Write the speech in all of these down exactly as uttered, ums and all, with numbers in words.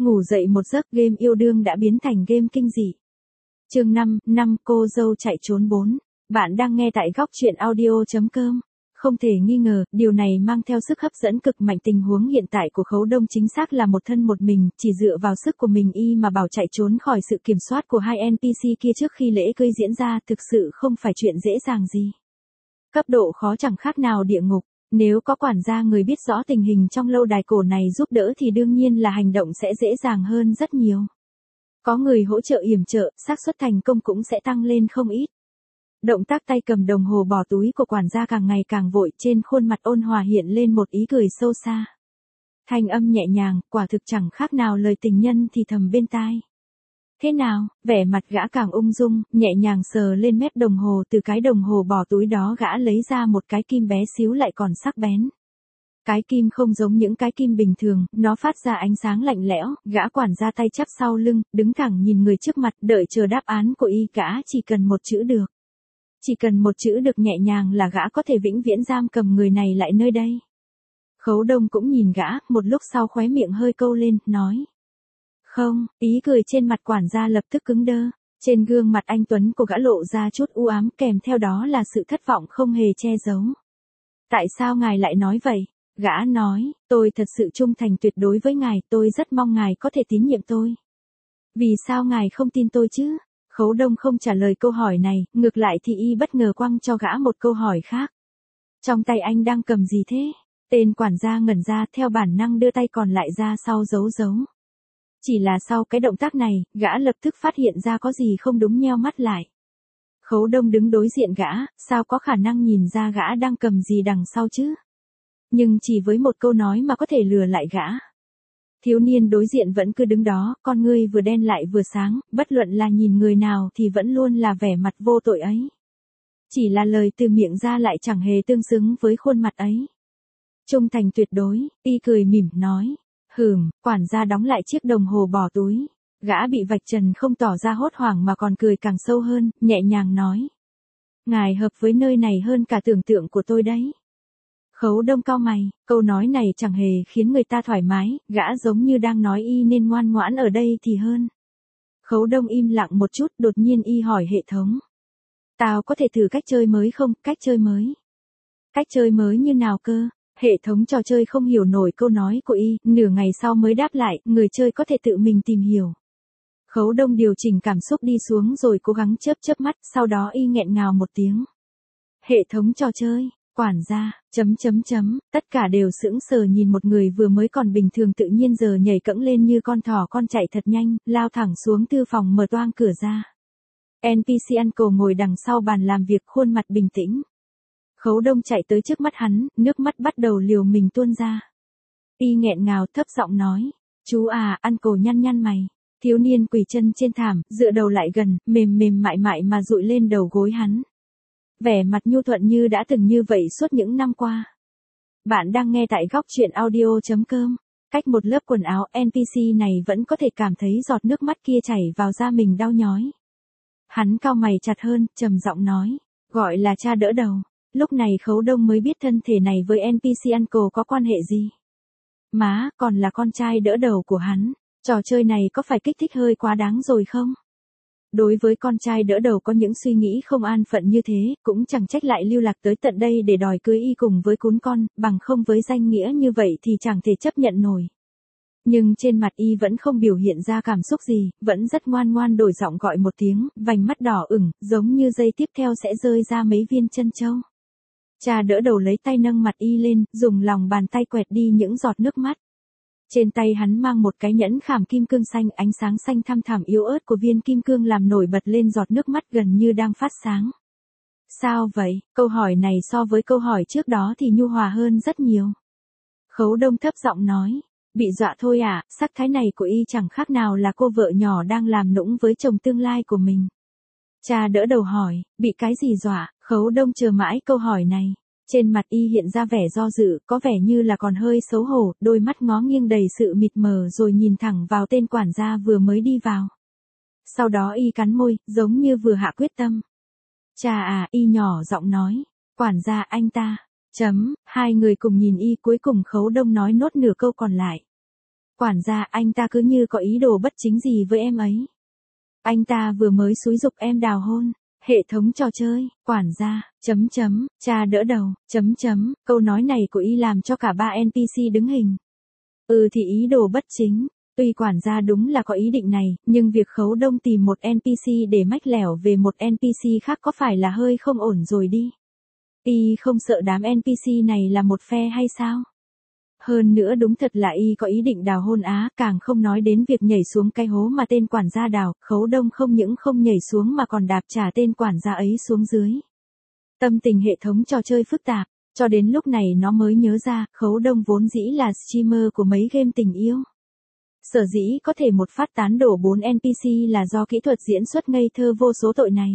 ngủ dậy một giấc game yêu đương đã biến thành game kinh dị. Chương năm, năm cô dâu chạy trốn bốn. Bạn đang nghe tại góc truyện audio chấm com. Không thể nghi ngờ, điều này mang theo sức hấp dẫn cực mạnh. Tình huống hiện tại của Khấu Đông chính xác là một thân một mình, chỉ dựa vào sức của mình y mà bảo chạy trốn khỏi sự kiểm soát của hai en pê xê kia trước khi lễ cưới diễn ra, thực sự không phải chuyện dễ dàng gì. Cấp độ khó chẳng khác nào địa ngục. Nếu có quản gia người biết rõ tình hình trong lâu đài cổ này giúp đỡ thì đương nhiên là hành động sẽ dễ dàng hơn rất nhiều. Có người hỗ trợ yểm trợ, xác suất thành công cũng sẽ tăng lên không ít. Động tác tay cầm đồng hồ bỏ túi của quản gia càng ngày càng vội, trên khuôn mặt ôn hòa hiện lên một ý cười sâu xa. Thanh âm nhẹ nhàng, quả thực chẳng khác nào lời tình nhân thì thầm bên tai. Thế nào, vẻ mặt gã càng ung dung, nhẹ nhàng sờ lên mép đồng hồ, từ cái đồng hồ bỏ túi đó gã lấy ra một cái kim bé xíu lại còn sắc bén. Cái kim không giống những cái kim bình thường, nó phát ra ánh sáng lạnh lẽo, gã quản gia tay chắp sau lưng, đứng thẳng nhìn người trước mặt, đợi chờ đáp án của y. Gã chỉ cần một chữ được. Chỉ cần một chữ được nhẹ nhàng là gã có thể vĩnh viễn giam cầm người này lại nơi đây. Khấu Đông cũng nhìn gã, một lúc sau khóe miệng hơi câu lên, nói. Không, ý cười trên mặt quản gia lập tức cứng đơ. Trên gương mặt anh tuấn của gã lộ ra chút u ám, kèm theo đó là sự thất vọng không hề che giấu. Tại sao ngài lại nói vậy? Gã nói, tôi thật sự trung thành tuyệt đối với ngài, tôi rất mong ngài có thể tín nhiệm tôi. Vì sao ngài không tin tôi chứ? Khấu Đông không trả lời câu hỏi này, ngược lại thì y bất ngờ quăng cho gã một câu hỏi khác. Trong tay anh đang cầm gì thế? Tên quản gia ngẩn ra, theo bản năng đưa tay còn lại ra sau giấu giấu. Chỉ là sau cái động tác này, gã lập tức phát hiện ra có gì không đúng, nheo mắt lại. Khấu Đông đứng đối diện gã, sao có khả năng nhìn ra gã đang cầm gì đằng sau chứ? Nhưng chỉ với một câu nói mà có thể lừa lại gã. Thiếu niên đối diện vẫn cứ đứng đó, con ngươi vừa đen lại vừa sáng, bất luận là nhìn người nào thì vẫn luôn là vẻ mặt vô tội ấy. Chỉ là lời từ miệng ra lại chẳng hề tương xứng với khuôn mặt ấy. Trung thành tuyệt đối, y cười mỉm nói. Hừm, quản gia đóng lại chiếc đồng hồ bỏ túi. Gã bị vạch trần không tỏ ra hốt hoảng mà còn cười càng sâu hơn, nhẹ nhàng nói. Ngài hợp với nơi này hơn cả tưởng tượng của tôi đấy. Khấu Đông cau mày, câu nói này chẳng hề khiến người ta thoải mái, gã giống như đang nói y nên ngoan ngoãn ở đây thì hơn. Khấu Đông im lặng một chút, đột nhiên y hỏi hệ thống. Tao có thể thử cách chơi mới không? Cách chơi mới? Cách chơi mới như nào cơ? Hệ thống trò chơi không hiểu nổi câu nói của y, nửa ngày sau mới đáp lại, người chơi có thể tự mình tìm hiểu. Khấu Đông điều chỉnh cảm xúc đi xuống rồi cố gắng chớp chớp mắt, sau đó y nghẹn ngào một tiếng. Hệ thống trò chơi, quản gia, chấm chấm chấm, tất cả đều sững sờ nhìn một người vừa mới còn bình thường tự nhiên giờ nhảy cẫng lên như con thỏ con chạy thật nhanh, lao thẳng xuống thư phòng mở toang cửa ra. en pê xê Uncle ngồi đằng sau bàn làm việc, khuôn mặt bình tĩnh. Khấu Đông chạy tới trước mắt hắn, nước mắt bắt đầu liều mình tuôn ra. Y nghẹn ngào thấp giọng nói, chú à, Uncle nhăn nhăn mày. Thiếu niên quỳ chân trên thảm, dựa đầu lại gần, mềm mềm mại mại mà dụi lên đầu gối hắn. Vẻ mặt nhu thuận như đã từng như vậy suốt những năm qua. Bạn đang nghe tại góc truyện audio chấm com. Cách một lớp quần áo, en pê xê này vẫn có thể cảm thấy giọt nước mắt kia chảy vào da mình đau nhói. Hắn cau mày chặt hơn, trầm giọng nói, gọi là cha đỡ đầu. Lúc này Khấu Đông mới biết thân thể này với en pê xê Uncle có quan hệ gì. Má, còn là con trai đỡ đầu của hắn. Trò chơi này có phải kích thích hơi quá đáng rồi không? Đối với con trai đỡ đầu có những suy nghĩ không an phận như thế, cũng chẳng trách lại lưu lạc tới tận đây để đòi cưới y cùng với cún con, bằng không với danh nghĩa như vậy thì chẳng thể chấp nhận nổi. Nhưng trên mặt y vẫn không biểu hiện ra cảm xúc gì, vẫn rất ngoan ngoan đổi giọng gọi một tiếng, vành mắt đỏ ửng, giống như giây tiếp theo sẽ rơi ra mấy viên chân châu. Cha đỡ đầu lấy tay nâng mặt y lên, dùng lòng bàn tay quẹt đi những giọt nước mắt. Trên tay hắn mang một cái nhẫn khảm kim cương xanh, ánh sáng xanh thăm thẳm yếu ớt của viên kim cương làm nổi bật lên giọt nước mắt gần như đang phát sáng. Sao vậy? Câu hỏi này so với câu hỏi trước đó thì nhu hòa hơn rất nhiều. Khấu Đông thấp giọng nói, bị dọa thôi à, sắc thái này của y chẳng khác nào là cô vợ nhỏ đang làm nũng với chồng tương lai của mình. Cha đỡ đầu hỏi, bị cái gì dọa? Khấu Đông chờ mãi câu hỏi này. Trên mặt y hiện ra vẻ do dự, có vẻ như là còn hơi xấu hổ, đôi mắt ngó nghiêng đầy sự mịt mờ rồi nhìn thẳng vào tên quản gia vừa mới đi vào. Sau đó y cắn môi, giống như vừa hạ quyết tâm. Cha à, y nhỏ giọng nói, quản gia anh ta, chấm, hai người cùng nhìn y, cuối cùng Khấu Đông nói nốt nửa câu còn lại. Quản gia, anh ta cứ như có ý đồ bất chính gì với em ấy. Anh ta vừa mới xúi giục em đào hôn. Hệ thống trò chơi, quản gia, chấm chấm, cha đỡ đầu, chấm chấm, câu nói này của y làm cho cả ba en pê xê đứng hình. Ừ thì ý đồ bất chính, tuy quản gia đúng là có ý định này, nhưng việc Khấu Đông tìm một en pê xê để mách lẻo về một en pê xê khác có phải là hơi không ổn rồi đi. Y không sợ đám en pê xê này là một phe hay sao? Hơn nữa đúng thật là y có ý định đào hôn á, càng không nói đến việc nhảy xuống cái hố mà tên quản gia đào, Khấu Đông không những không nhảy xuống mà còn đạp trả tên quản gia ấy xuống dưới. Tâm tình hệ thống trò chơi phức tạp, cho đến lúc này nó mới nhớ ra, Khấu Đông vốn dĩ là streamer của mấy game tình yêu. Sở dĩ có thể một phát tán đổ bốn en pê xê là do kỹ thuật diễn xuất ngây thơ vô số tội này.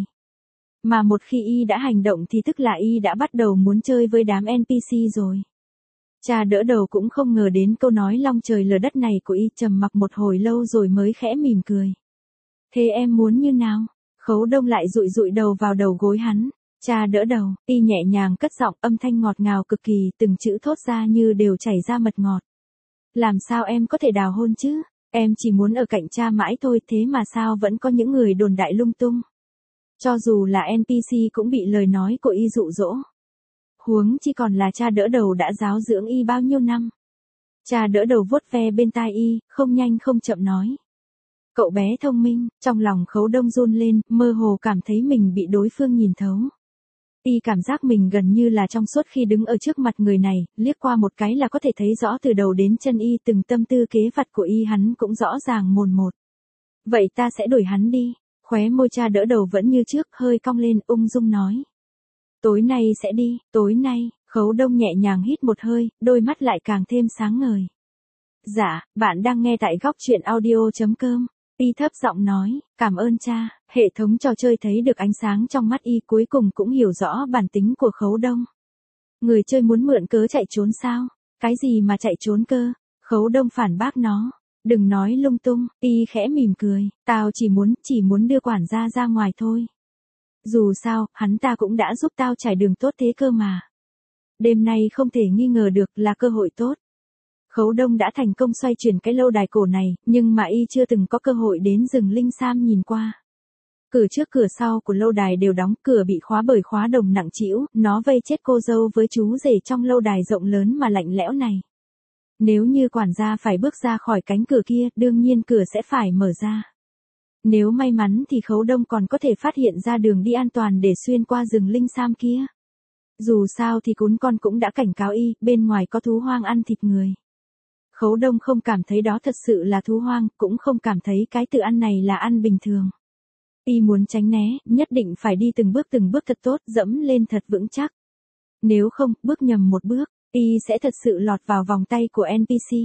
Mà một khi y đã hành động thì tức là y đã bắt đầu muốn chơi với đám en pê xê rồi. Cha đỡ đầu cũng không ngờ đến câu nói long trời lở đất này của y, trầm mặc một hồi lâu rồi mới khẽ mỉm cười. Thế em muốn như nào? Khấu Đông lại dụi dụi đầu vào đầu gối hắn. Cha đỡ đầu, y nhẹ nhàng cất giọng, âm thanh ngọt ngào cực kỳ, từng chữ thốt ra như đều chảy ra mật ngọt. Làm sao em có thể đào hôn chứ? Em chỉ muốn ở cạnh cha mãi thôi, thế mà sao vẫn có những người đồn đại lung tung. Cho dù là en pê xê cũng bị lời nói của y dụ dỗ. Huống chi còn là cha đỡ đầu đã giáo dưỡng y bao nhiêu năm. Cha đỡ đầu vuốt ve bên tai y, không nhanh không chậm nói. Cậu bé thông minh, trong lòng Khấu Đông run lên, mơ hồ cảm thấy mình bị đối phương nhìn thấu. Y cảm giác mình gần như là trong suốt khi đứng ở trước mặt người này, liếc qua một cái là có thể thấy rõ từ đầu đến chân y, từng tâm tư kế vặt của y hắn cũng rõ ràng mồn một. Vậy ta sẽ đuổi hắn đi. Khóe môi cha đỡ đầu vẫn như trước, hơi cong lên, ung dung nói. Tối nay sẽ đi, tối nay. Khấu Đông nhẹ nhàng hít một hơi, đôi mắt lại càng thêm sáng ngời. Dạ, bạn đang nghe tại góc truyện audio chấm com. Y thấp giọng nói, cảm ơn cha. Hệ thống trò chơi thấy được ánh sáng trong mắt y, cuối cùng cũng hiểu rõ bản tính của Khấu Đông. Người chơi muốn mượn cớ chạy trốn sao? Cái gì mà chạy trốn cơ? Khấu Đông phản bác nó. Đừng nói lung tung. Y khẽ mỉm cười, tao chỉ muốn, chỉ muốn đưa quản gia ra ngoài thôi. Dù sao, hắn ta cũng đã giúp tao trải đường tốt thế cơ mà. Đêm nay không thể nghi ngờ được là cơ hội tốt. Khấu Đông đã thành công xoay chuyển cái lâu đài cổ này, nhưng mà y chưa từng có cơ hội đến rừng Linh Sam nhìn qua. Cửa trước cửa sau của lâu đài đều đóng, cửa bị khóa bởi khóa đồng nặng trĩu, nó vây chết cô dâu với chú rể trong lâu đài rộng lớn mà lạnh lẽo này. Nếu như quản gia phải bước ra khỏi cánh cửa kia, đương nhiên cửa sẽ phải mở ra. Nếu may mắn thì Khấu Đông còn có thể phát hiện ra đường đi an toàn để xuyên qua rừng Linh Sam kia. Dù sao thì cún con cũng đã cảnh cáo y, bên ngoài có thú hoang ăn thịt người. Khấu Đông không cảm thấy đó thật sự là thú hoang, cũng không cảm thấy cái tự ăn này là ăn bình thường. Y muốn tránh né, nhất định phải đi từng bước từng bước thật tốt, dẫm lên thật vững chắc. Nếu không, bước nhầm một bước, y sẽ thật sự lọt vào vòng tay của en pê xê.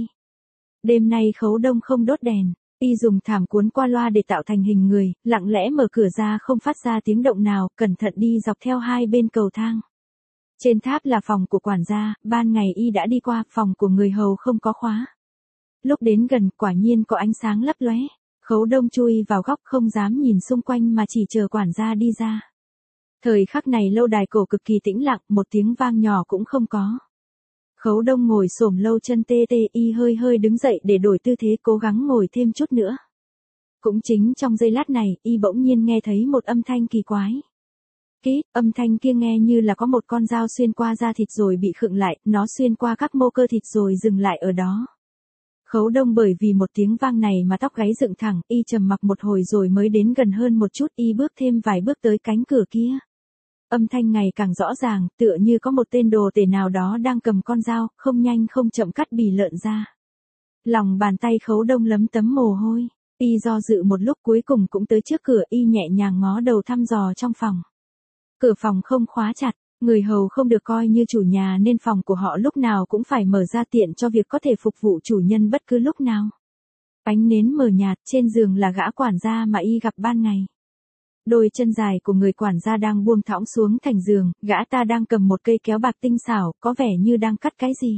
Đêm nay Khấu Đông không đốt đèn, y dùng thảm cuốn qua loa để tạo thành hình người, lặng lẽ mở cửa ra không phát ra tiếng động nào, cẩn thận đi dọc theo hai bên cầu thang. Trên tháp là phòng của quản gia, ban ngày y đã đi qua, phòng của người hầu không có khóa. Lúc đến gần, quả nhiên có ánh sáng lấp lóe. Khấu Đông chui vào góc không dám nhìn xung quanh mà chỉ chờ quản gia đi ra. Thời khắc này lâu đài cổ cực kỳ tĩnh lặng, một tiếng vang nhỏ cũng không có. Khấu Đông ngồi xổm lâu chân tê tê, y hơi hơi đứng dậy để đổi tư thế, cố gắng ngồi thêm chút nữa. Cũng chính trong giây lát này, y bỗng nhiên nghe thấy một âm thanh kỳ quái. Kít, âm thanh kia nghe như là có một con dao xuyên qua da thịt rồi bị khựng lại, nó xuyên qua các mô cơ thịt rồi dừng lại ở đó. Khấu Đông bởi vì một tiếng vang này mà tóc gáy dựng thẳng, y trầm mặc một hồi rồi mới đến gần hơn một chút, y bước thêm vài bước tới cánh cửa kia. Âm thanh ngày càng rõ ràng, tựa như có một tên đồ tể nào đó đang cầm con dao, không nhanh không chậm cắt bì lợn ra. Lòng bàn tay Khấu Đông lấm tấm mồ hôi, y do dự một lúc cuối cùng cũng tới trước cửa, y nhẹ nhàng ngó đầu thăm dò trong phòng. Cửa phòng không khóa chặt, người hầu không được coi như chủ nhà nên phòng của họ lúc nào cũng phải mở ra tiện cho việc có thể phục vụ chủ nhân bất cứ lúc nào. Ánh nến mờ nhạt, trên giường là gã quản gia mà y gặp ban ngày. Đôi chân dài của người quản gia đang buông thõng xuống thành giường, gã ta đang cầm một cây kéo bạc tinh xảo, có vẻ như đang cắt cái gì.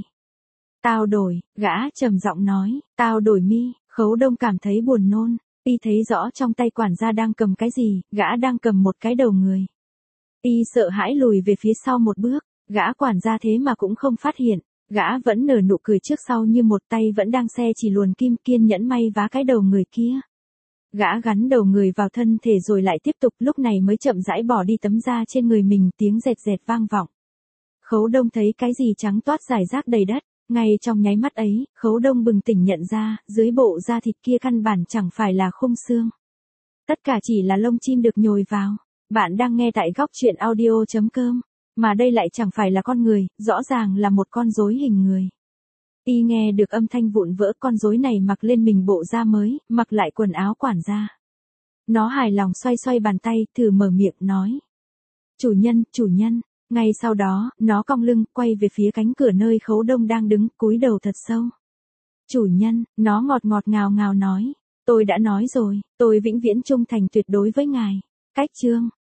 Tao đổi, gã trầm giọng nói, tao đổi mi. Khấu Đông cảm thấy buồn nôn, y thấy rõ trong tay quản gia đang cầm cái gì, gã đang cầm một cái đầu người. Y sợ hãi lùi về phía sau một bước, gã quản gia thế mà cũng không phát hiện. Gã vẫn nở nụ cười trước sau như một, tay vẫn đang xe chỉ luồn kim, kiên nhẫn may vá cái đầu người kia. Gã gắn đầu người vào thân thể rồi lại tiếp tục, lúc này mới chậm rãi bỏ đi tấm da trên người mình, tiếng dẹt dẹt vang vọng. Khấu Đông thấy cái gì trắng toát rải rác đầy đất, ngay trong nháy mắt ấy, Khấu Đông bừng tỉnh nhận ra, dưới bộ da thịt kia căn bản chẳng phải là khung xương. Tất cả chỉ là lông chim được nhồi vào. Bạn đang nghe tại góc truyện audio chấm com, mà đây lại chẳng phải là con người, rõ ràng là một con rối hình người. Y nghe được âm thanh vụn vỡ, con rối này mặc lên mình bộ da mới, mặc lại quần áo quản gia. Nó hài lòng xoay xoay bàn tay, thử mở miệng nói. Chủ nhân, chủ nhân. Ngay sau đó, nó cong lưng, quay về phía cánh cửa nơi Khấu Đông đang đứng, cúi đầu thật sâu. Chủ nhân, nó ngọt ngọt ngào ngào nói. Tôi đã nói rồi, tôi vĩnh viễn trung thành tuyệt đối với ngài. Cách chương.